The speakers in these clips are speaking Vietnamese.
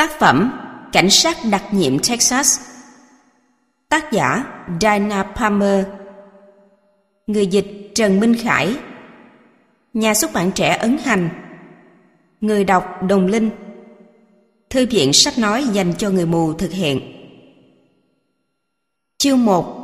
Tác phẩm Cảnh sát đặc nhiệm Texas. Tác giả Dinah Palmer. Người dịch Trần Minh Khải. Nhà xuất bản Trẻ Ấn Hành. Người đọc Đồng Linh. Thư viện sách nói dành cho người mù thực hiện. Chương 1.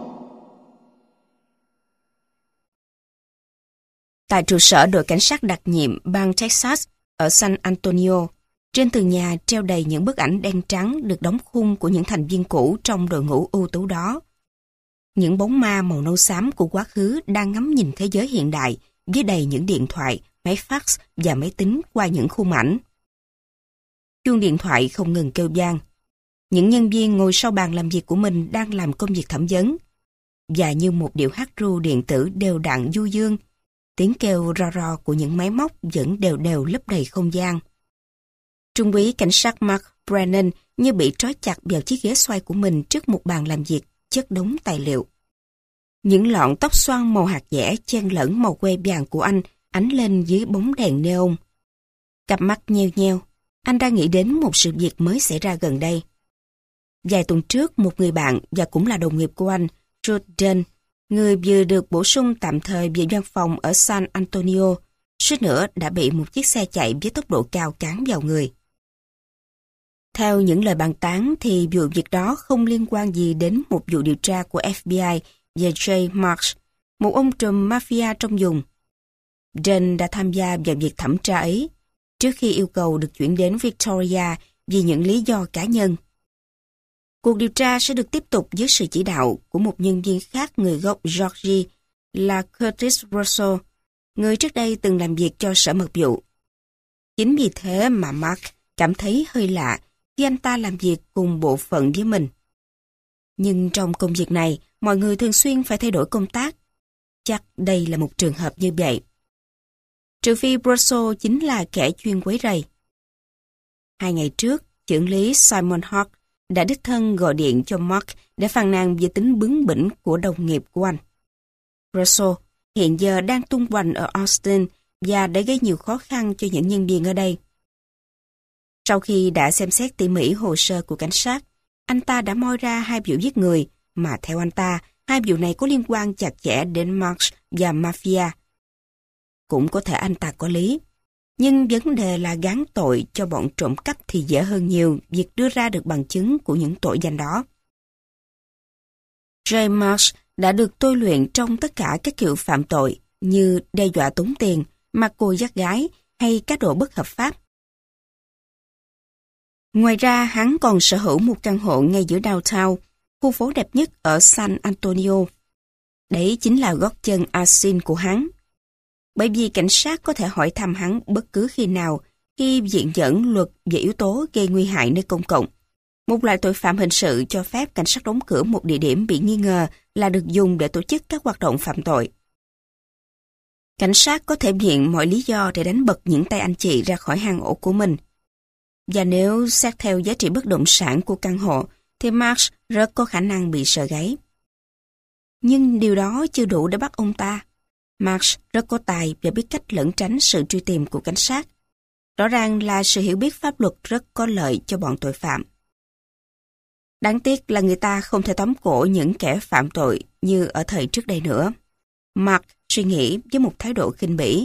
Tại trụ sở đội cảnh sát đặc nhiệm bang Texas ở San Antonio, trên tường nhà treo đầy những bức ảnh đen trắng được đóng khung của những thành viên cũ trong đội ngũ ưu tú đó. Những bóng ma màu nâu xám của quá khứ đang ngắm nhìn thế giới hiện đại với đầy những điện thoại, máy fax và máy tính qua những khung ảnh. Chuông điện thoại không ngừng kêu vang. Những nhân viên ngồi sau bàn làm việc của mình đang làm công việc thẩm vấn. Và như một điệu hát ru điện tử đều đặn du dương, tiếng kêu ro ro của những máy móc vẫn đều đều lấp đầy không gian. Trung úy cảnh sát Mark Brennan như bị trói chặt vào chiếc ghế xoay của mình trước một bàn làm việc chất đống tài liệu. Những lọn tóc xoăn màu hạt dẻ chen lẫn màu que vàng của anh ánh lên dưới bóng đèn neon. Cặp mắt nheo nheo, anh đang nghĩ đến một sự việc mới xảy ra gần đây. Vài tuần trước, một người bạn và cũng là đồng nghiệp của anh, Jordan, người vừa được bổ sung tạm thời về văn phòng ở San Antonio, suýt nữa đã bị một chiếc xe chạy với tốc độ cao cán vào người. Theo những lời bàn tán thì vụ việc đó không liên quan gì đến một vụ điều tra của FBI về Jay Marsh, một ông trùm mafia trong vùng. John đã tham gia vào việc thẩm tra ấy, trước khi yêu cầu được chuyển đến Victoria vì những lý do cá nhân. Cuộc điều tra sẽ được tiếp tục dưới sự chỉ đạo của một nhân viên khác người gốc Georgia là Curtis Russell, người trước đây từng làm việc cho sở mật vụ. Chính vì thế mà Mark cảm thấy hơi lạ khi anh ta làm việc cùng bộ phận với mình. Nhưng trong công việc này, mọi người thường xuyên phải thay đổi công tác. Chắc đây là một trường hợp như vậy. Trừ phi Russell chính là kẻ chuyên quấy rầy. 2 ngày trước, trưởng lý Simon Hawk đã đích thân gọi điện cho Mark để phàn nàn về tính bướng bỉnh của đồng nghiệp của anh. Russell hiện giờ đang tung hoành ở Austin và đã gây nhiều khó khăn cho những nhân viên ở đây. Sau khi đã xem xét tỉ mỉ hồ sơ của cảnh sát, anh ta đã moi ra 2 vụ giết người mà theo anh ta, 2 vụ này có liên quan chặt chẽ đến Marsh và Mafia. Cũng có thể anh ta có lý, nhưng vấn đề là gán tội cho bọn trộm cắp thì dễ hơn nhiều việc đưa ra được bằng chứng của những tội danh đó. Jay Marsh đã được tôi luyện trong tất cả các kiểu phạm tội như đe dọa tống tiền, mặc cô dắt gái hay cá độ bất hợp pháp. Ngoài ra, hắn còn sở hữu một căn hộ ngay giữa downtown, khu phố đẹp nhất ở San Antonio. Đấy chính là gót chân Asin của hắn. Bởi vì cảnh sát có thể hỏi thăm hắn bất cứ khi nào khi viện dẫn luật về yếu tố gây nguy hại nơi công cộng. Một loại tội phạm hình sự cho phép cảnh sát đóng cửa một địa điểm bị nghi ngờ là được dùng để tổ chức các hoạt động phạm tội. Cảnh sát có thể viện mọi lý do để đánh bật những tay anh chị ra khỏi hang ổ của mình. Và nếu xét theo giá trị bất động sản của căn hộ, thì Marsh rất có khả năng bị sờ gáy. Nhưng điều đó chưa đủ để bắt ông ta. Marsh rất có tài và biết cách lẩn tránh sự truy tìm của cảnh sát. Rõ ràng là sự hiểu biết pháp luật rất có lợi cho bọn tội phạm. Đáng tiếc là người ta không thể tóm cổ những kẻ phạm tội như ở thời trước đây nữa. Mark suy nghĩ với một thái độ khinh bỉ.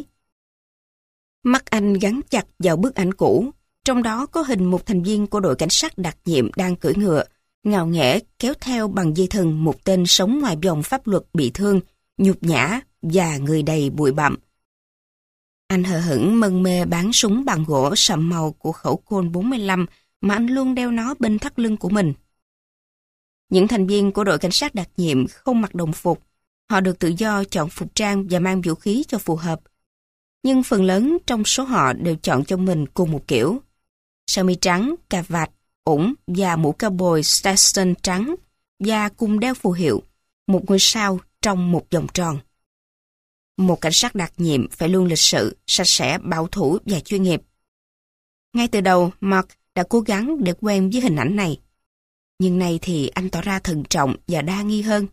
Mắt anh gắn chặt vào bức ảnh cũ, trong đó có hình một thành viên của đội cảnh sát đặc nhiệm đang cưỡi ngựa, ngạo nghễ kéo theo bằng dây thừng một tên sống ngoài vòng pháp luật bị thương, nhục nhã và người đầy bụi bặm. Anh hờ hững mân mê bán súng bằng gỗ sậm màu của khẩu Colt 45 mà anh luôn đeo nó bên thắt lưng của mình. Những thành viên của đội cảnh sát đặc nhiệm không mặc đồng phục. Họ được tự do chọn phục trang và mang vũ khí cho phù hợp. Nhưng phần lớn trong số họ đều chọn cho mình cùng một kiểu. Sơ mi trắng, cà vạt, ủng và mũ cowboy Stetson trắng và cùng đeo phù hiệu, một ngôi sao trong một vòng tròn. Một cảnh sát đặc nhiệm phải luôn lịch sự, sạch sẽ, bảo thủ và chuyên nghiệp. Ngay từ đầu, Mark đã cố gắng để quen với hình ảnh này. Nhưng nay thì anh tỏ ra thận trọng và đa nghi hơn.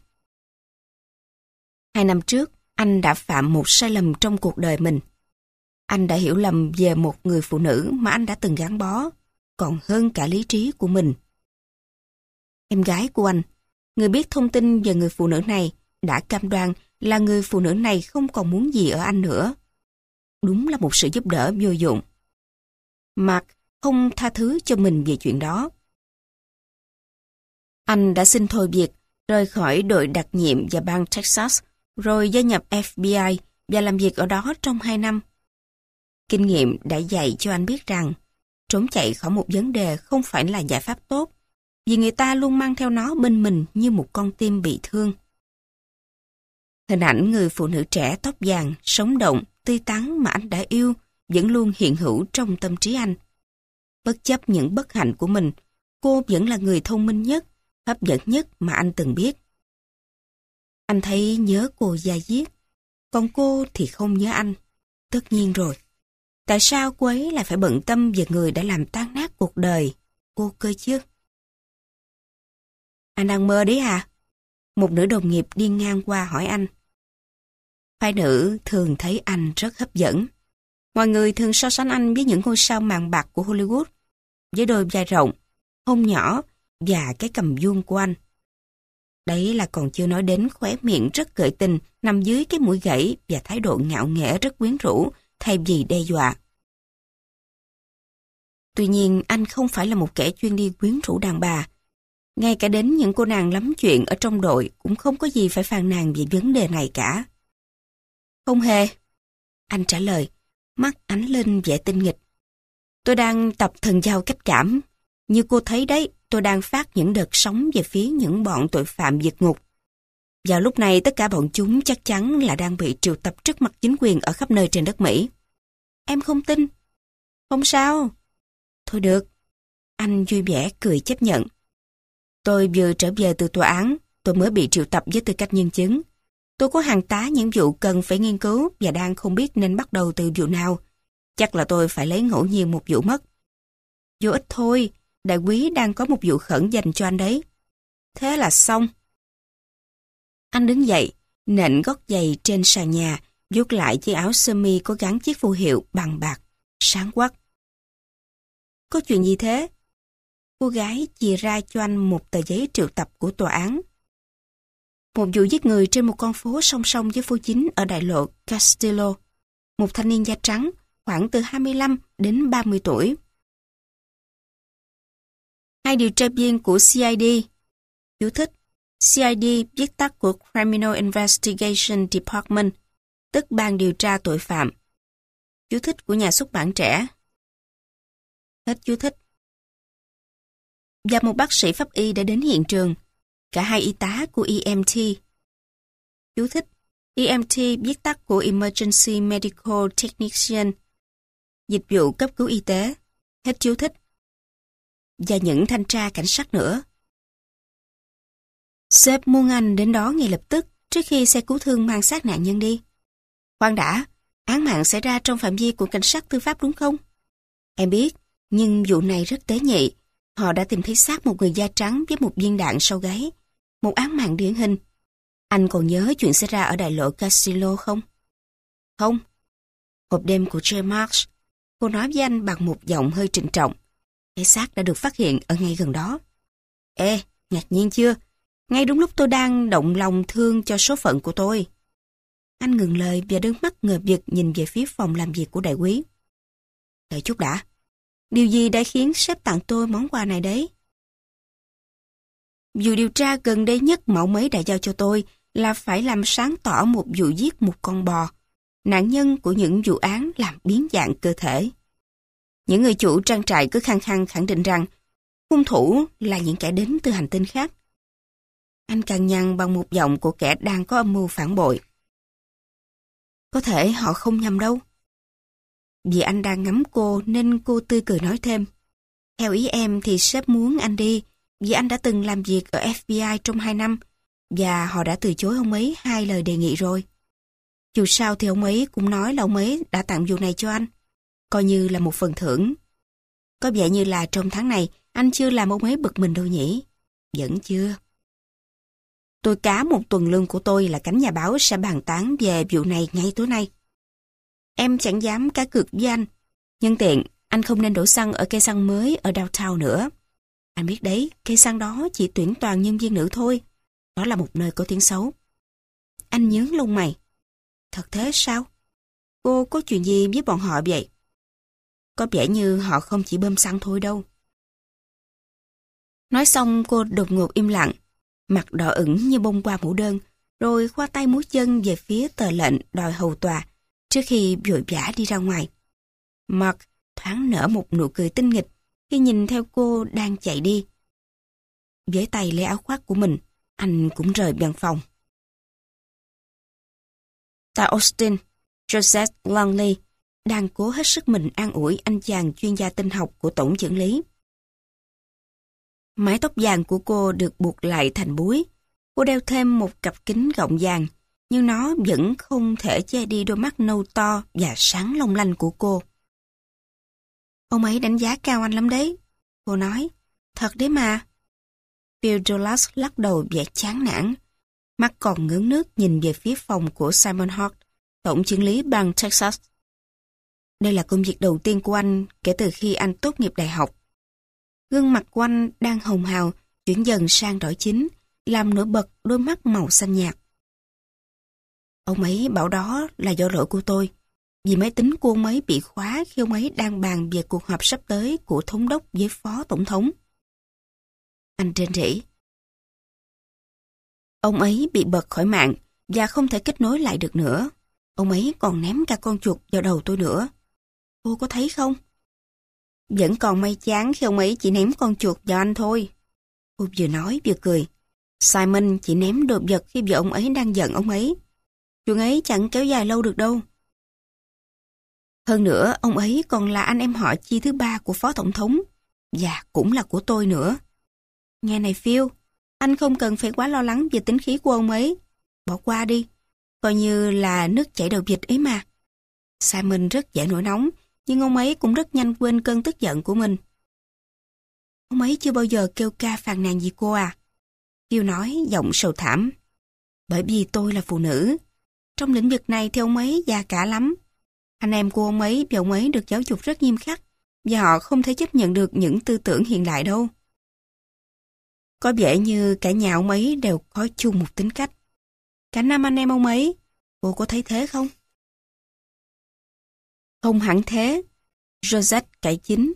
2 năm trước, anh đã phạm một sai lầm trong cuộc đời mình. Anh đã hiểu lầm về một người phụ nữ mà anh đã từng gắn bó. còn hơn cả lý trí của mình. Em gái của anh, người biết thông tin về người phụ nữ này, đã cam đoan là người phụ nữ này không còn muốn gì ở anh nữa. Đúng là một sự giúp đỡ vô dụng. Mark không tha thứ cho mình về chuyện đó. Anh đã xin thôi việc, rời khỏi đội đặc nhiệm và bang Texas, rồi gia nhập FBI và làm việc ở đó trong 2 năm. Kinh nghiệm đã dạy cho anh biết rằng trốn chạy khỏi một vấn đề không phải là giải pháp tốt, vì người ta luôn mang theo nó bên mình như một con tim bị thương. Hình ảnh người phụ nữ trẻ tóc vàng, sống động, tươi tắn mà anh đã yêu vẫn luôn hiện hữu trong tâm trí anh. Bất chấp những bất hạnh của mình, cô vẫn là người thông minh nhất, hấp dẫn nhất mà anh từng biết. Anh thấy nhớ cô da diết, còn cô thì không nhớ anh. Tất nhiên rồi. Tại sao cô ấy lại phải bận tâm về người đã làm tan nát cuộc đời cô cơ chứ? Anh đang mơ đấy à? Một nữ đồng nghiệp đi ngang qua hỏi anh. Phái nữ thường thấy anh rất hấp dẫn. Mọi người thường so sánh anh với những ngôi sao màn bạc của Hollywood, với đôi vai rộng, hông nhỏ và cái cằm vuông của anh. Đấy là còn chưa nói đến khóe miệng rất gợi tình nằm dưới cái mũi gãy và thái độ ngạo nghễ rất quyến rũ thay vì đe dọa. Tuy nhiên anh không phải là một kẻ chuyên đi quyến rũ đàn bà. Ngay cả đến những cô nàng lắm chuyện ở trong đội cũng không có gì phải phàn nàn về vấn đề này cả. Không hề. Anh trả lời, mắt ánh lên vẻ tinh nghịch. Tôi đang tập thần giao cách cảm. Như cô thấy đấy, tôi đang phát những đợt sóng về phía những bọn tội phạm vượt ngục. Vào lúc này tất cả bọn chúng chắc chắn là đang bị triệu tập trước mặt chính quyền ở khắp nơi trên đất Mỹ. Em không tin. Không sao. Thôi được. Anh vui vẻ cười chấp nhận. Tôi vừa trở về từ tòa án, tôi mới bị triệu tập với tư cách nhân chứng. Tôi có hàng tá những vụ cần phải nghiên cứu và đang không biết nên bắt đầu từ vụ nào. Chắc là tôi phải lấy ngẫu nhiên một vụ mất. Vô ích thôi, đại quý đang có một vụ khẩn dành cho anh đấy. Thế là xong. Anh đứng dậy, nện gót giày trên sàn nhà, vuốt lại chiếc áo sơ mi có gắn chiếc phù hiệu bằng bạc, sáng quắc. Có chuyện gì thế? Cô gái chìa ra cho anh một tờ giấy triệu tập của tòa án. Một vụ giết người trên một con phố song song với phố chính ở đại lộ Castillo. Một thanh niên da trắng, khoảng từ 25 đến 30 tuổi. 2 điều tra viên của CID. Chú thích: CID viết tắt của Criminal Investigation Department, tức ban điều tra tội phạm. Chú thích của nhà xuất bản trẻ. Hết chú thích. Và một bác sĩ pháp y đã đến hiện trường. Cả 2 y tá của EMT. Chú thích: EMT viết tắt của Emergency Medical Technician, dịch vụ cấp cứu y tế. Hết chú thích. Và những thanh tra cảnh sát nữa. Sếp muốn anh đến đó ngay lập tức trước khi xe cứu thương mang xác nạn nhân đi. Khoan đã, án mạng xảy ra trong phạm vi của cảnh sát tư pháp đúng không? Em biết, nhưng vụ này rất tế nhị. Họ đã tìm thấy xác một người da trắng với một viên đạn sau gáy. Một án mạng điển hình. Anh còn nhớ chuyện xảy ra ở đại lộ Castillo không? Không. Hộp đêm của J. Marks. Cô nói với anh bằng một giọng hơi trịnh trọng. Cái xác đã được phát hiện ở ngay gần đó. Ê, ngạc nhiên chưa? Ngay đúng lúc tôi đang động lòng thương cho số phận của tôi. Anh ngừng lời và đôi mắt ngợp vực nhìn về phía phòng làm việc của đại quý. Đợi chút đã. Điều gì đã khiến sếp tặng tôi món quà này đấy? Vụ điều tra gần đây nhất mà ông ấy đã giao cho tôi là phải làm sáng tỏ một vụ giết một con bò, nạn nhân của những vụ án làm biến dạng cơ thể. Những người chủ trang trại cứ khăng khăng khẳng định rằng hung thủ là những kẻ đến từ hành tinh khác. Anh cằn nhằn bằng một giọng của kẻ đang có âm mưu phản bội. Có thể họ không nhầm đâu. Vì anh đang ngắm cô nên cô tươi cười nói thêm. Theo ý em thì sếp muốn anh đi vì anh đã từng làm việc ở FBI trong 2 năm và họ đã từ chối ông ấy 2 lời đề nghị rồi. Dù sao thì ông ấy cũng nói là ông ấy đã tặng vụ này cho anh, coi như là một phần thưởng. Có vẻ như là trong tháng này anh chưa làm ông ấy bực mình đâu nhỉ? Vẫn chưa. Tôi cá một tuần lương của tôi là cánh nhà báo sẽ bàn tán về vụ này ngay tối nay. Em chẳng dám cá cược với anh. Nhân tiện, Anh không nên đổ xăng ở cây xăng mới ở downtown nữa. Anh biết đấy, cây xăng đó chỉ tuyển toàn nhân viên nữ thôi. Đó là một nơi có tiếng xấu. Anh nhướng lông mày. Thật thế sao? Cô có chuyện gì với bọn họ vậy? Có vẻ như họ không chỉ bơm xăng thôi đâu. Nói xong cô đột ngột im lặng, mặt đỏ ửng như bông hoa mũ đơn, rồi khoa tay múa chân về phía tờ lệnh đòi hầu tòa, trước khi vội vã đi ra ngoài. Mark thoáng nở một nụ cười tinh nghịch khi nhìn theo cô đang chạy đi. Với tay lấy áo khoác của mình, anh cũng rời văn phòng. Tại Austin, Joseph Longley đang cố hết sức mình an ủi anh chàng chuyên gia tinh học của tổng chưởng lý. Mái tóc vàng của cô được buộc lại thành búi. Cô đeo thêm một cặp kính gọng vàng, nhưng nó vẫn không thể che đi đôi mắt nâu to và sáng long lanh của cô. Ông ấy đánh giá cao anh lắm đấy, cô nói. Thật đấy mà. Phil Douglas lắc đầu vẻ chán nản. Mắt còn ngấn nước nhìn về phía phòng của Simon Hart, tổng chưởng lý bang Texas. Đây là công việc đầu tiên của anh kể từ khi anh tốt nghiệp đại học. Gương mặt của anh đang hồng hào, chuyển dần sang đỏ chín, làm nổi bật đôi mắt màu xanh nhạt. Ông ấy bảo đó là do lỗi của tôi, vì máy tính của ông ấy bị khóa khi ông ấy đang bàn về cuộc họp sắp tới của thống đốc với phó tổng thống. Anh rên rỉ. Ông ấy bị bật khỏi mạng và không thể kết nối lại được nữa. Ông ấy còn ném cả con chuột vào đầu tôi nữa. Cô có thấy không? Vẫn còn may chán khi ông ấy chỉ ném con chuột vào anh thôi. Cô vừa nói vừa cười. Simon chỉ ném đồ vật khi vợ ông ấy đang giận ông ấy. Chuyện ấy chẳng kéo dài lâu được đâu. Hơn nữa, ông ấy còn là anh em họ chi thứ ba của phó tổng thống, và cũng là của tôi nữa. Nghe này Phil, anh không cần phải quá lo lắng về tính khí của ông ấy. Bỏ qua đi, coi như là nước chảy đầu vịt ấy mà. Simon rất dễ nổi nóng, nhưng ông ấy cũng rất nhanh quên cơn tức giận của mình. Ông ấy chưa bao giờ kêu ca phàn nàn gì cô à? Phil nói giọng sầu thảm. Bởi vì tôi là phụ nữ. Trong lĩnh vực này thì ông ấy già cả lắm. Anh em của ông ấy và ông ấy được giáo dục rất nghiêm khắc, và họ không thể chấp nhận được những tư tưởng hiện đại đâu. Có vẻ như cả nhà ông ấy đều có chung một tính cách. Cả năm anh em ông ấy, cô có thấy thế không? Không hẳn thế, Rosette cải chính.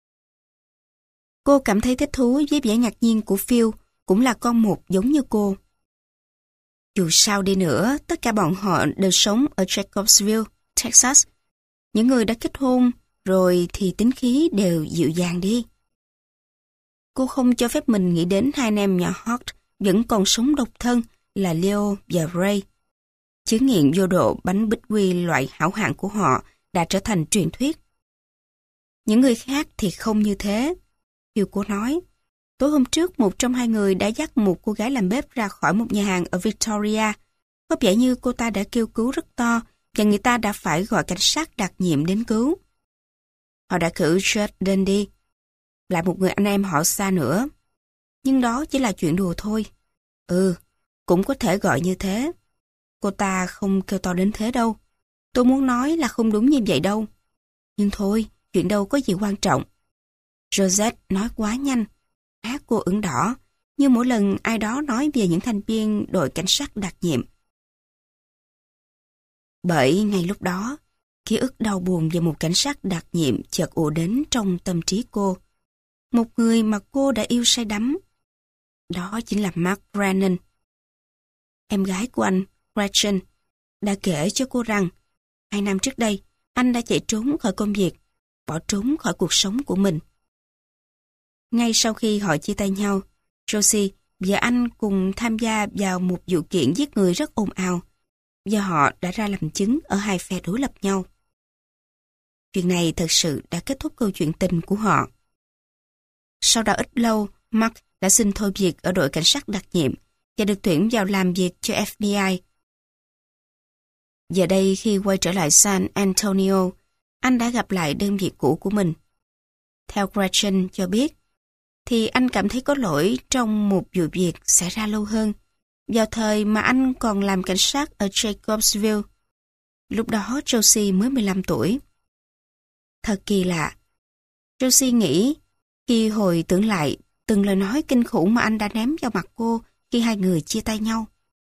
Cô cảm thấy thích thú với vẻ ngạc nhiên của Phil, cũng là con một giống như cô. Dù sao đi nữa, tất cả bọn họ đều sống ở Jacobsville, Texas. Những người đã kết hôn rồi thì tính khí đều dịu dàng đi. Cô không cho phép mình nghĩ đến hai anh em nhà Hart vẫn còn sống độc thân là Leo và Ray. Chứng nghiện vô độ bánh bích quy loại hảo hạng của họ đã trở thành truyền thuyết. Những người khác thì không như thế. Phil cô nói, tối hôm trước một trong hai người đã dắt một cô gái làm bếp ra khỏi một nhà hàng ở Victoria. Có vẻ như cô ta đã kêu cứu rất to và người ta đã phải gọi cảnh sát đặc nhiệm đến cứu. Họ đã cử Judd Dundee, lại một người anh em họ xa nữa. Nhưng đó chỉ là chuyện đùa thôi. Cũng có thể gọi như thế. Cô ta không kêu to đến thế đâu. Tôi muốn nói là không đúng như vậy đâu. Nhưng thôi, chuyện đâu có gì quan trọng. Rosette nói quá nhanh. Má cô ửng đỏ, như mỗi lần ai đó nói về những thành viên đội cảnh sát đặc nhiệm. Bởi ngay lúc đó, ký ức đau buồn về một cảnh sát đặc nhiệm chợt ùa đến trong tâm trí cô. Một người mà cô đã yêu say đắm. Đó chính là Mark Brennan. Em gái của anh, Gretchen, đã kể cho cô rằng 2 năm trước đây, anh đã chạy trốn khỏi công việc, bỏ trốn khỏi cuộc sống của mình. Ngay sau khi họ chia tay nhau, Josie và anh cùng tham gia vào một vụ kiện giết người rất ồn ào, và họ đã ra làm chứng ở hai phe đối lập nhau. Chuyện này thật sự đã kết thúc câu chuyện tình của họ. Sau đó ít lâu, Mark đã xin thôi việc ở đội cảnh sát đặc nhiệm và được tuyển vào làm việc cho FBI. Giờ đây khi quay trở lại San Antonio, anh đã gặp lại đơn vị cũ của mình. Theo Gretchen cho biết, thì anh cảm thấy có lỗi trong một vụ việc xảy ra lâu hơn, vào thời mà anh còn làm cảnh sát ở Jacobsville. Lúc đó Josie mới 15 tuổi. Thật kỳ lạ, Rosie nghĩ, khi hồi tưởng lại từng lời nói kinh khủng mà anh đã ném vào mặt cô khi hai người chia tay nhau.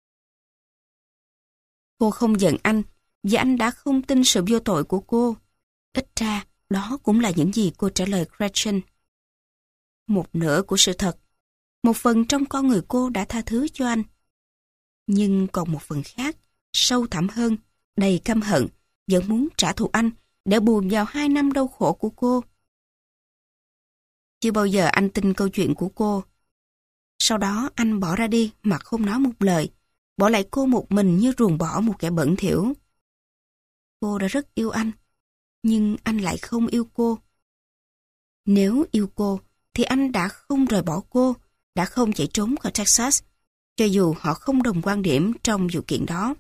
Cô không giận anh, vì anh đã không tin sự vô tội của cô. Ít ra, đó cũng là những gì cô trả lời Gretchen. Một nửa của sự thật, một phần trong con người cô đã tha thứ cho anh. Nhưng còn một phần khác, sâu thẳm hơn, đầy căm hận, vẫn muốn trả thù anh để bù vào 2 năm đau khổ của cô. Chưa bao giờ anh tin câu chuyện của cô. Sau đó anh bỏ ra đi mà không nói một lời, bỏ lại cô một mình như ruồng bỏ một kẻ bẩn thỉu. Cô đã rất yêu anh, nhưng anh lại không yêu cô. Nếu yêu cô, thì anh đã không rời bỏ cô, đã không chạy trốn khỏi Texas, cho dù họ không đồng quan điểm trong vụ kiện đó.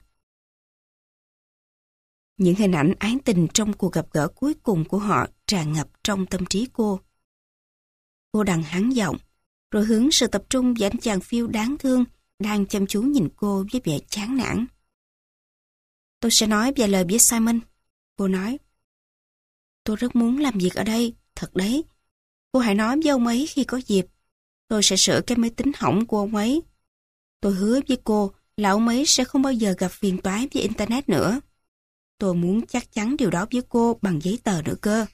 Những hình ảnh ái tình trong cuộc gặp gỡ cuối cùng của họ tràn ngập trong tâm trí cô. Cô đằng hắn giọng, rồi hướng sự tập trung vào anh chàng phiêu đáng thương đang chăm chú nhìn cô với vẻ chán nản. Tôi sẽ nói vài lời với Simon, cô nói. Tôi rất muốn làm việc ở đây, thật đấy. Cô hãy nói với ông ấy khi có dịp. Tôi sẽ sửa cái máy tính hỏng của ông ấy. Tôi hứa với cô là ông ấy sẽ không bao giờ gặp phiền toái với Internet nữa. Tôi muốn chắc chắn điều đó với cô bằng giấy tờ nữa cơ.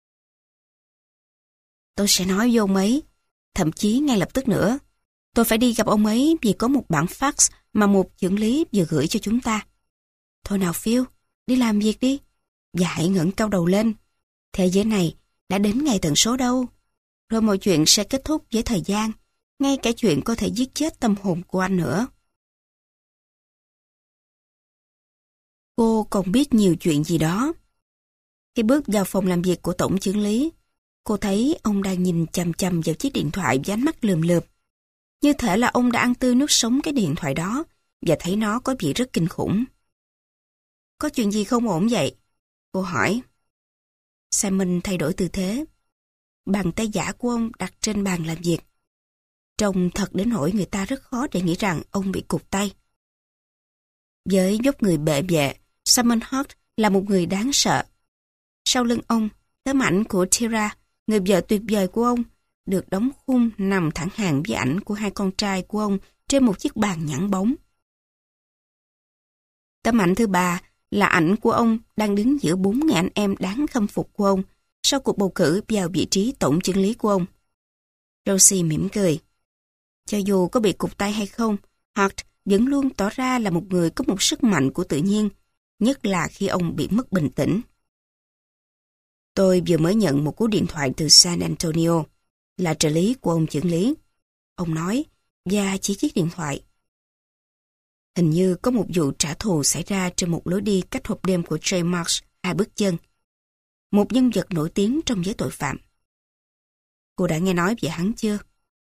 Tôi sẽ nói với ông ấy, thậm chí ngay lập tức nữa. Tôi phải đi gặp ông ấy vì có một bản fax mà một trưởng lý vừa gửi cho chúng ta. Thôi nào Phil, đi làm việc đi. Và hãy ngẩng cao đầu lên. Thế giới này đã đến ngày tận số đâu. Rồi mọi chuyện sẽ kết thúc với thời gian. Ngay cả chuyện có thể giết chết tâm hồn của anh nữa. Cô còn biết nhiều chuyện gì đó. Khi bước vào phòng làm việc của tổng chưởng lý, cô thấy ông đang nhìn chằm chằm vào chiếc điện thoại với ánh mắt lườm lượp. Như thể là ông đã ăn tươi nuốt sống cái điện thoại đó và thấy nó có vị rất kinh khủng. Có chuyện gì không ổn vậy? Cô hỏi. Simon thay đổi tư thế. Bàn tay giả của ông đặt trên bàn làm việc. Trông thật đến nỗi người ta rất khó để nghĩ rằng ông bị cụt tay. Với dốc người bệ vệ, Simon Hart là một người đáng sợ. Sau lưng ông, tấm ảnh của Tira, người vợ tuyệt vời của ông, được đóng khung nằm thẳng hàng với ảnh của hai con trai của ông trên một chiếc bàn nhẵn bóng. Tấm ảnh thứ ba là ảnh của ông đang đứng giữa 4.000 anh em đáng khâm phục của ông sau cuộc bầu cử vào vị trí tổng chưởng lý của ông. Rosie mỉm cười. Cho dù có bị cụt tay hay không, Hart vẫn luôn tỏ ra là một người có một sức mạnh của tự nhiên, nhất là khi ông bị mất bình tĩnh. Tôi vừa mới nhận một cú điện thoại từ San Antonio, là trợ lý của ông chưởng lý. Ông nói, và chỉ chiếc điện thoại. Hình như có một vụ trả thù xảy ra trên một lối đi cách hộp đêm của J. Marks 2 bước chân. Một nhân vật nổi tiếng trong giới tội phạm. Cô đã nghe nói về hắn chưa?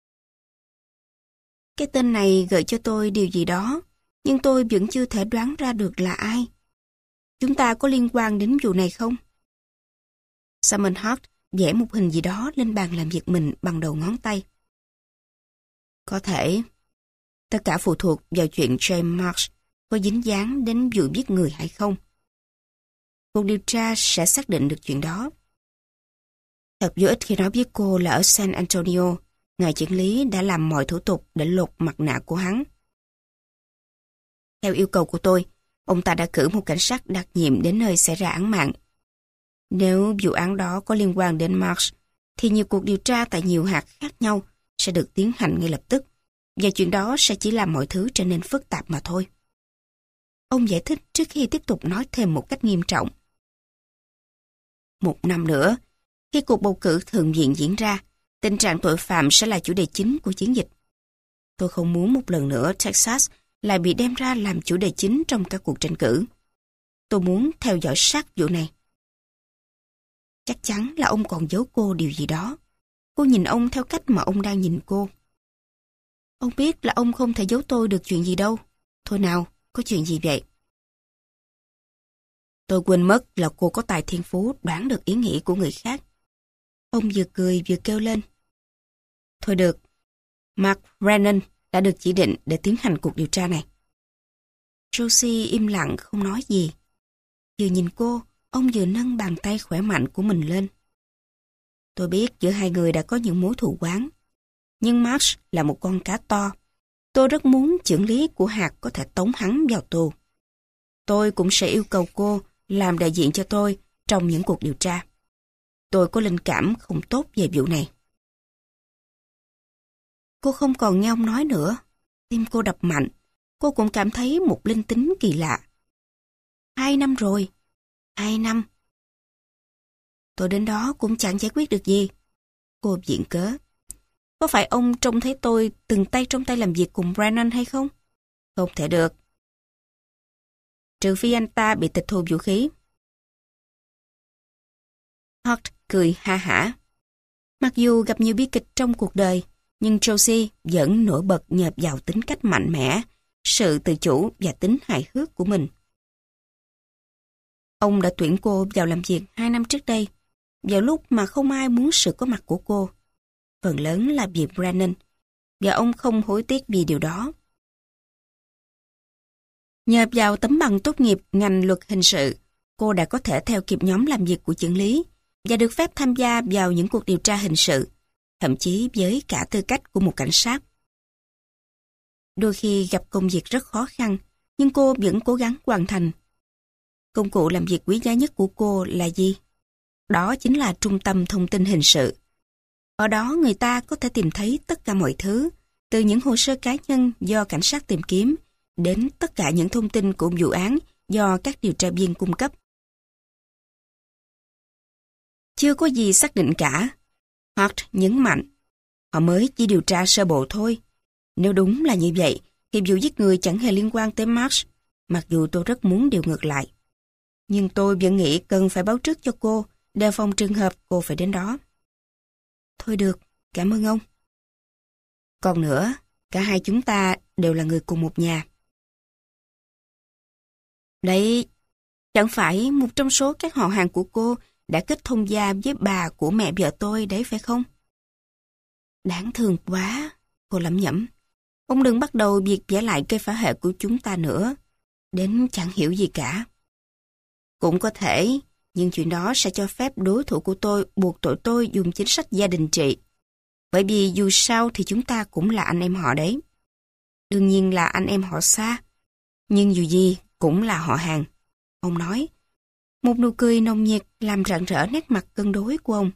Cái tên này gợi cho tôi điều gì đó, nhưng tôi vẫn chưa thể đoán ra được là ai. Chúng ta có liên quan đến vụ này không? Simon Hart vẽ một hình gì đó lên bàn làm việc mình bằng đầu ngón tay. Có thể. Tất cả phụ thuộc vào chuyện James Marks có dính dáng đến vụ giết người hay không. Cuộc điều tra sẽ xác định được chuyện đó. Thật vô ích khi nói với cô là ở San Antonio, ngài chưởng lý đã làm mọi thủ tục để lột mặt nạ của hắn. Theo yêu cầu của tôi, ông ta đã cử một cảnh sát đặc nhiệm đến nơi xảy ra án mạng. Nếu vụ án đó có liên quan đến Marks, thì nhiều cuộc điều tra tại nhiều hạt khác nhau sẽ được tiến hành ngay lập tức, và chuyện đó sẽ chỉ làm mọi thứ trở nên phức tạp mà thôi. Ông giải thích trước khi tiếp tục nói thêm một cách nghiêm trọng. 1 năm nữa, khi cuộc bầu cử thượng viện diễn ra, tình trạng tội phạm sẽ là chủ đề chính của chiến dịch. Tôi không muốn một lần nữa Texas lại bị đem ra làm chủ đề chính trong các cuộc tranh cử. Tôi muốn theo dõi sát vụ này. Chắc chắn là ông còn giấu cô điều gì đó. Cô nhìn ông theo cách mà ông đang nhìn cô. Ông biết là ông không thể giấu tôi được chuyện gì đâu. Thôi nào, có chuyện gì vậy? Tôi quên mất là cô có tài thiên phú đoán được ý nghĩ của người khác. Ông vừa cười vừa kêu lên. Thôi được, Mark Brennan đã được chỉ định để tiến hành cuộc điều tra này. Rosie im lặng không nói gì. Vừa nhìn cô, ông vừa nâng bàn tay khỏe mạnh của mình lên. Tôi biết giữa hai người đã có những mối thù oán. Nhưng Marsh là một con cá to. Tôi rất muốn chưởng lý của hạt có thể tống hắn vào tù. Tôi cũng sẽ yêu cầu cô làm đại diện cho tôi trong những cuộc điều tra. Tôi có linh cảm không tốt về vụ này. Cô không còn nghe ông nói nữa. Tim cô đập mạnh. Cô cũng cảm thấy một linh tính kỳ lạ. 2 năm rồi. 2 năm. Tôi đến đó cũng chẳng giải quyết được gì. Cô viện cớ. Có phải ông trông thấy tôi từng tay trong tay làm việc cùng Brennan hay không? Không thể được. Trừ phi anh ta bị tịch thu vũ khí. Hart cười ha hả. Mặc dù gặp nhiều bi kịch trong cuộc đời, nhưng Josie vẫn nổi bật nhờ vào tính cách mạnh mẽ, sự tự chủ và tính hài hước của mình. Ông đã tuyển cô vào làm việc 2 năm trước đây, vào lúc mà không ai muốn sự có mặt của cô. Phần lớn là vì Brennan, và ông không hối tiếc vì điều đó. Nhờ vào tấm bằng tốt nghiệp ngành luật hình sự, cô đã có thể theo kịp nhóm làm việc của chưởng lý và được phép tham gia vào những cuộc điều tra hình sự, thậm chí với cả tư cách của một cảnh sát. Đôi khi gặp công việc rất khó khăn, nhưng cô vẫn cố gắng hoàn thành. Công cụ làm việc quý giá nhất của cô là gì? Đó chính là trung tâm thông tin hình sự. Ở đó người ta có thể tìm thấy tất cả mọi thứ, từ những hồ sơ cá nhân do cảnh sát tìm kiếm, đến tất cả những thông tin của vụ án do các điều tra viên cung cấp. Chưa có gì xác định cả. Hart nhấn mạnh, họ mới chỉ điều tra sơ bộ thôi. Nếu đúng là như vậy, thì vụ giết người chẳng hề liên quan tới Marsh, mặc dù tôi rất muốn điều ngược lại. Nhưng tôi vẫn nghĩ cần phải báo trước cho cô, đề phòng trường hợp cô phải đến đó. Thôi được, cảm ơn ông. Còn nữa, cả hai chúng ta đều là người cùng một nhà. Đấy, chẳng phải một trong số các họ hàng của cô đã kết thông gia với bà của mẹ vợ tôi đấy phải không? Đáng thương quá, cô lẩm nhẩm. Ông đừng bắt đầu việc vẽ lại cây phá hệ của chúng ta nữa, đến chẳng hiểu gì cả. Cũng có thể, nhưng chuyện đó sẽ cho phép đối thủ của tôi buộc tội tôi dùng chính sách gia đình trị. Bởi vì dù sao thì chúng ta cũng là anh em họ đấy. Đương nhiên là anh em họ xa, nhưng dù gì cũng là họ hàng. Ông nói, một nụ cười nồng nhiệt làm rạng rỡ nét mặt cân đối của ông.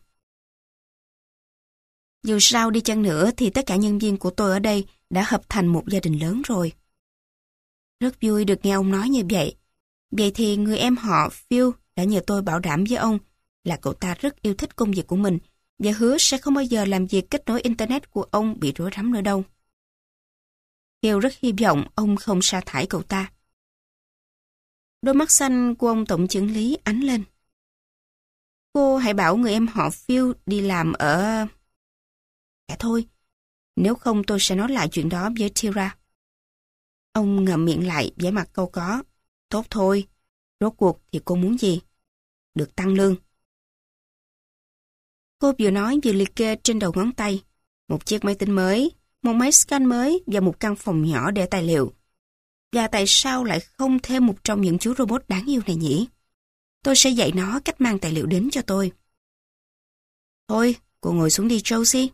Dù sao đi chăng nữa thì tất cả nhân viên của tôi ở đây đã hợp thành một gia đình lớn rồi. Rất vui được nghe ông nói như vậy. Vậy thì người em họ Phil đã nhờ tôi bảo đảm với ông là cậu ta rất yêu thích công việc của mình và hứa sẽ không bao giờ làm việc kết nối Internet của ông bị rối rắm nữa đâu. Phil rất hy vọng ông không sa thải cậu ta. Đôi mắt xanh của ông tổng chưởng lý ánh lên. Cô hãy bảo người em họ Phil đi làm ở... Dạ thôi, nếu không tôi sẽ nói lại chuyện đó với Tira. Ông ngậm miệng lại vẻ mặt câu có. Tốt thôi, rốt cuộc thì cô muốn gì? Được tăng lương. Cô vừa nói vừa liệt kê trên đầu ngón tay. Một chiếc máy tính mới, một máy scan mới và một căn phòng nhỏ để tài liệu. Và tại sao lại không thêm một trong những chú robot đáng yêu này nhỉ? Tôi sẽ dạy nó cách mang tài liệu đến cho tôi. Thôi, cô ngồi xuống đi Josie.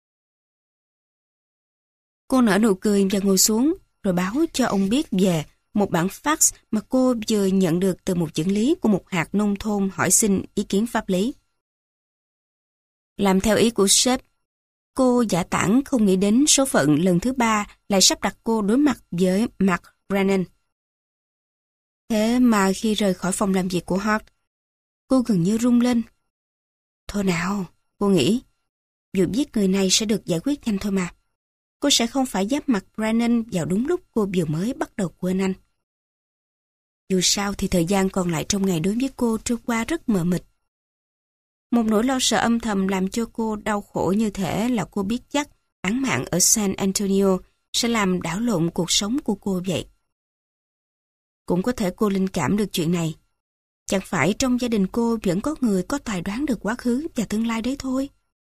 Cô nở nụ cười và ngồi xuống, rồi báo cho ông biết về một bản fax mà cô vừa nhận được từ một chưởng lý của một hạt nông thôn hỏi xin ý kiến pháp lý. Làm theo ý của sếp, cô giả tảng không nghĩ đến số phận lần thứ 3 lại sắp đặt cô đối mặt với Mark Brennan. Thế mà khi rời khỏi phòng làm việc của Hart, cô gần như rung lên. Thôi nào, cô nghĩ, vụ giết người này sẽ được giải quyết nhanh thôi mà. Cô sẽ không phải giáp mặt Brennan vào đúng lúc cô vừa mới bắt đầu quên anh. Dù sao thì thời gian còn lại trong ngày đối với cô trôi qua rất mờ mịt. Một nỗi lo sợ âm thầm làm cho cô đau khổ như thể là cô biết chắc án mạng ở San Antonio sẽ làm đảo lộn cuộc sống của cô vậy. Cũng có thể cô linh cảm được chuyện này. Chẳng phải trong gia đình cô vẫn có người có tài đoán được quá khứ và tương lai đấy thôi.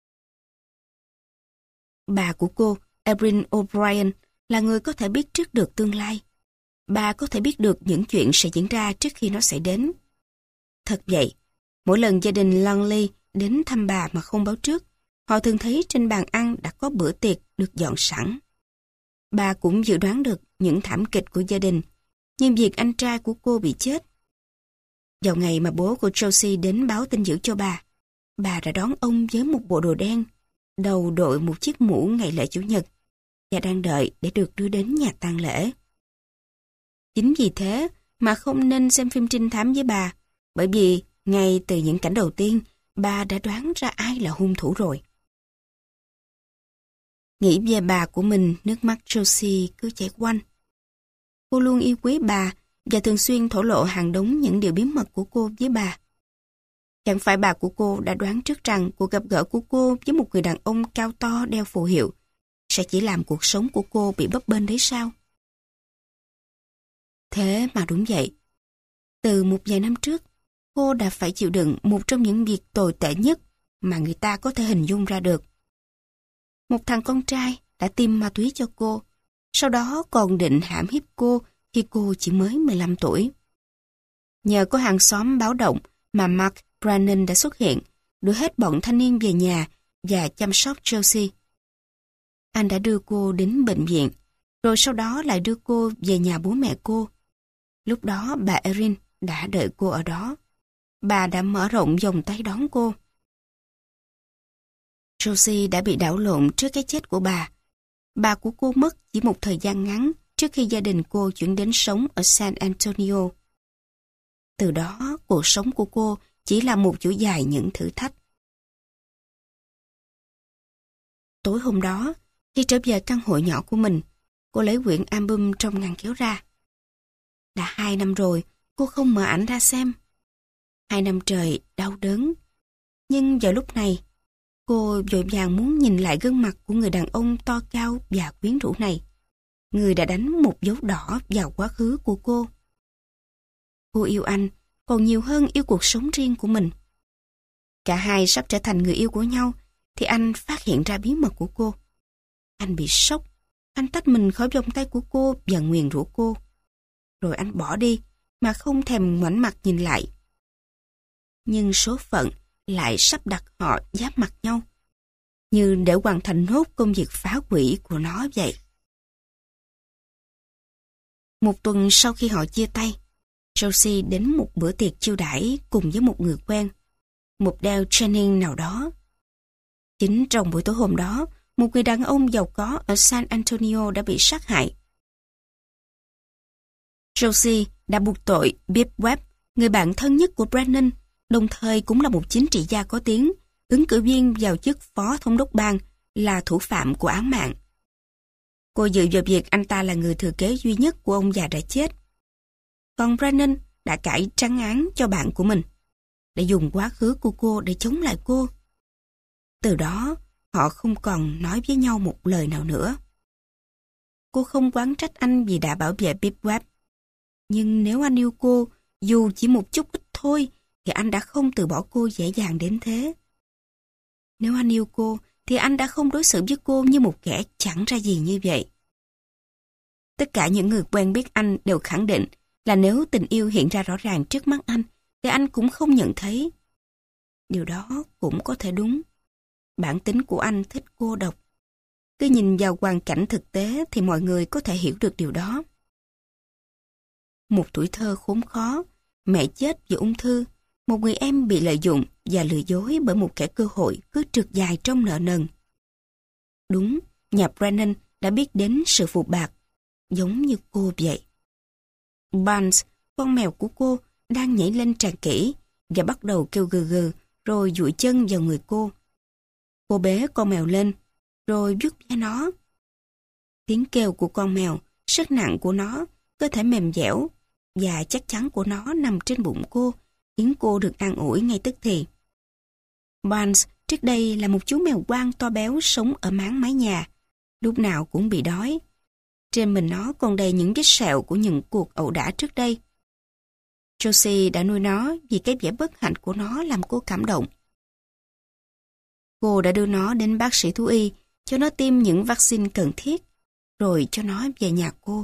Bà của cô, Erin O'Brien, là người có thể biết trước được tương lai. Bà có thể biết được những chuyện sẽ diễn ra trước khi nó xảy đến. Thật vậy, mỗi lần gia đình Longley đến thăm bà mà không báo trước, họ thường thấy trên bàn ăn đã có bữa tiệc được dọn sẵn. Bà cũng dự đoán được những thảm kịch của gia đình, nhưng việc anh trai của cô bị chết. Vào ngày mà bố của Josie đến báo tin dữ cho bà đã đón ông với một bộ đồ đen, đầu đội một chiếc mũ ngày lễ Chủ nhật, và đang đợi để được đưa đến nhà tang lễ. Chính vì thế mà không nên xem phim trinh thám với bà, bởi vì ngay từ những cảnh đầu tiên, bà đã đoán ra ai là hung thủ rồi. Nghĩ về bà của mình, nước mắt Josie cứ chảy quanh. Cô luôn yêu quý bà và thường xuyên thổ lộ hàng đống những điều bí mật của cô với bà. Chẳng phải bà của cô đã đoán trước rằng cuộc gặp gỡ của cô với một người đàn ông cao to đeo phù hiệu sẽ chỉ làm cuộc sống của cô bị bấp bênh đấy sao? Thế mà đúng vậy. Từ một vài năm trước, cô đã phải chịu đựng một trong những việc tồi tệ nhất mà người ta có thể hình dung ra được. Một thằng con trai đã tiêm ma túy cho cô, sau đó còn định hãm hiếp cô khi cô chỉ mới 15 tuổi. Nhờ có hàng xóm báo động mà Mark Brannan đã xuất hiện, đưa hết bọn thanh niên về nhà và chăm sóc Josie. Anh đã đưa cô đến bệnh viện, rồi sau đó lại đưa cô về nhà bố mẹ cô. Lúc đó bà Erin đã đợi cô ở đó. Bà đã mở rộng vòng tay đón cô. Josie đã bị đảo lộn trước cái chết của bà. Bà của cô mất chỉ một thời gian ngắn trước khi gia đình cô chuyển đến sống ở San Antonio. Từ đó, cuộc sống của cô chỉ là một chuỗi dài những thử thách. Tối hôm đó, khi trở về căn hộ nhỏ của mình, cô lấy quyển album trong ngăn kéo ra. Đã 2 năm rồi, cô không mở ảnh ra xem. 2 năm trời đau đớn. Nhưng vào lúc này, cô vội vàng muốn nhìn lại gương mặt của người đàn ông to cao và quyến rũ này. Người đã đánh một dấu đỏ vào quá khứ của cô. Cô yêu anh còn nhiều hơn yêu cuộc sống riêng của mình. Cả hai sắp trở thành người yêu của nhau thì anh phát hiện ra bí mật của cô. Anh bị sốc. Anh tách mình khỏi vòng tay của cô và nguyền rủa cô. Rồi anh bỏ đi mà không thèm ngoảnh mặt nhìn lại. Nhưng số phận lại sắp đặt họ giáp mặt nhau, như để hoàn thành nốt công việc phá hủy của nó vậy. Một tuần sau khi họ chia tay, Josie đến một bữa tiệc chiêu đãi cùng với một người quen, một Dale Jennings nào đó. Chính trong buổi tối hôm đó, một người đàn ông giàu có ở San Antonio đã bị sát hại. Josie đã buộc tội Bibb Webb, người bạn thân nhất của Brennan, đồng thời cũng là một chính trị gia có tiếng, ứng cử viên vào chức phó thống đốc bang, là thủ phạm của án mạng. Cô dự vào việc anh ta là người thừa kế duy nhất của ông già đã chết. Còn Brennan đã cải trắng án cho bạn của mình, để dùng quá khứ của cô để chống lại cô. Từ đó, họ không còn nói với nhau một lời nào nữa. Cô không oán trách anh vì đã bảo vệ Bibb Webb. Nhưng nếu anh yêu cô, dù chỉ một chút ít thôi, thì anh đã không từ bỏ cô dễ dàng đến thế. Nếu anh yêu cô, thì anh đã không đối xử với cô như một kẻ chẳng ra gì như vậy. Tất cả những người quen biết anh đều khẳng định là nếu tình yêu hiện ra rõ ràng trước mắt anh, thì anh cũng không nhận thấy. Điều đó cũng có thể đúng. Bản tính của anh thích cô độc. Cứ nhìn vào hoàn cảnh thực tế thì mọi người có thể hiểu được điều đó. Một tuổi thơ khốn khó, mẹ chết vì ung thư, một người em bị lợi dụng và lừa dối bởi một kẻ cơ hội cứ trượt dài trong nợ nần. Đúng, nhà Brennan đã biết đến sự phụ bạc, giống như cô vậy. Barnes, con mèo của cô, đang nhảy lên tràn kỹ và bắt đầu kêu gừ gừ rồi dụi chân vào người cô. Cô bế con mèo lên, rồi vuốt ve nó. Tiếng kêu của con mèo, sức nặng của nó, cơ thể mềm dẻo và chắc chắn của nó nằm trên bụng cô, khiến cô được an ủi ngay tức thì. Barnes trước đây là một chú mèo quang to béo sống ở máng mái nhà, lúc nào cũng bị đói. Trên mình nó còn đầy những vết sẹo của những cuộc ẩu đả trước đây. Josie đã nuôi nó vì cái vẻ bất hạnh của nó làm cô cảm động. Cô đã đưa nó đến bác sĩ thú y cho nó tiêm những vaccine cần thiết, rồi cho nó về nhà cô.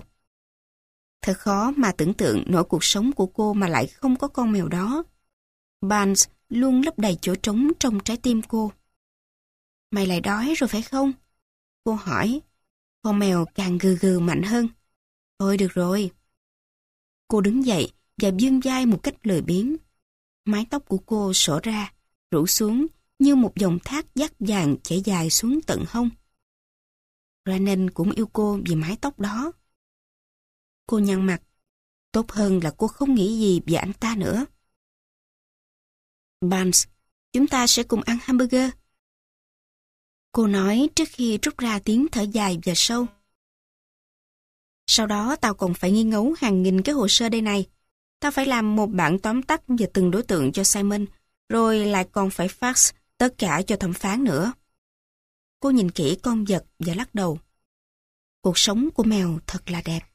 Thật khó mà tưởng tượng nổi cuộc sống của cô mà lại không có con mèo đó. Barnes luôn lấp đầy chỗ trống trong trái tim cô. Mày lại đói rồi phải không? Cô hỏi. Con mèo càng gừ gừ mạnh hơn. Thôi được rồi. Cô đứng dậy và vươn vai một cách lười biếng. Mái tóc của cô xõa ra, rủ xuống như một dòng thác dắt vàng chảy dài xuống tận hông. Rhiannon cũng yêu cô vì mái tóc đó. Cô nhăn mặt. Tốt hơn là cô không nghĩ gì về anh ta nữa. Barnes, chúng ta sẽ cùng ăn hamburger. Cô nói trước khi rút ra tiếng thở dài và sâu. Sau đó tao còn phải nghiên ngấu hàng nghìn cái hồ sơ đây này. Tao phải làm một bản tóm tắt về từng đối tượng cho Simon, rồi lại còn phải fax tất cả cho thẩm phán nữa. Cô nhìn kỹ con vật và lắc đầu. Cuộc sống của mèo thật là đẹp.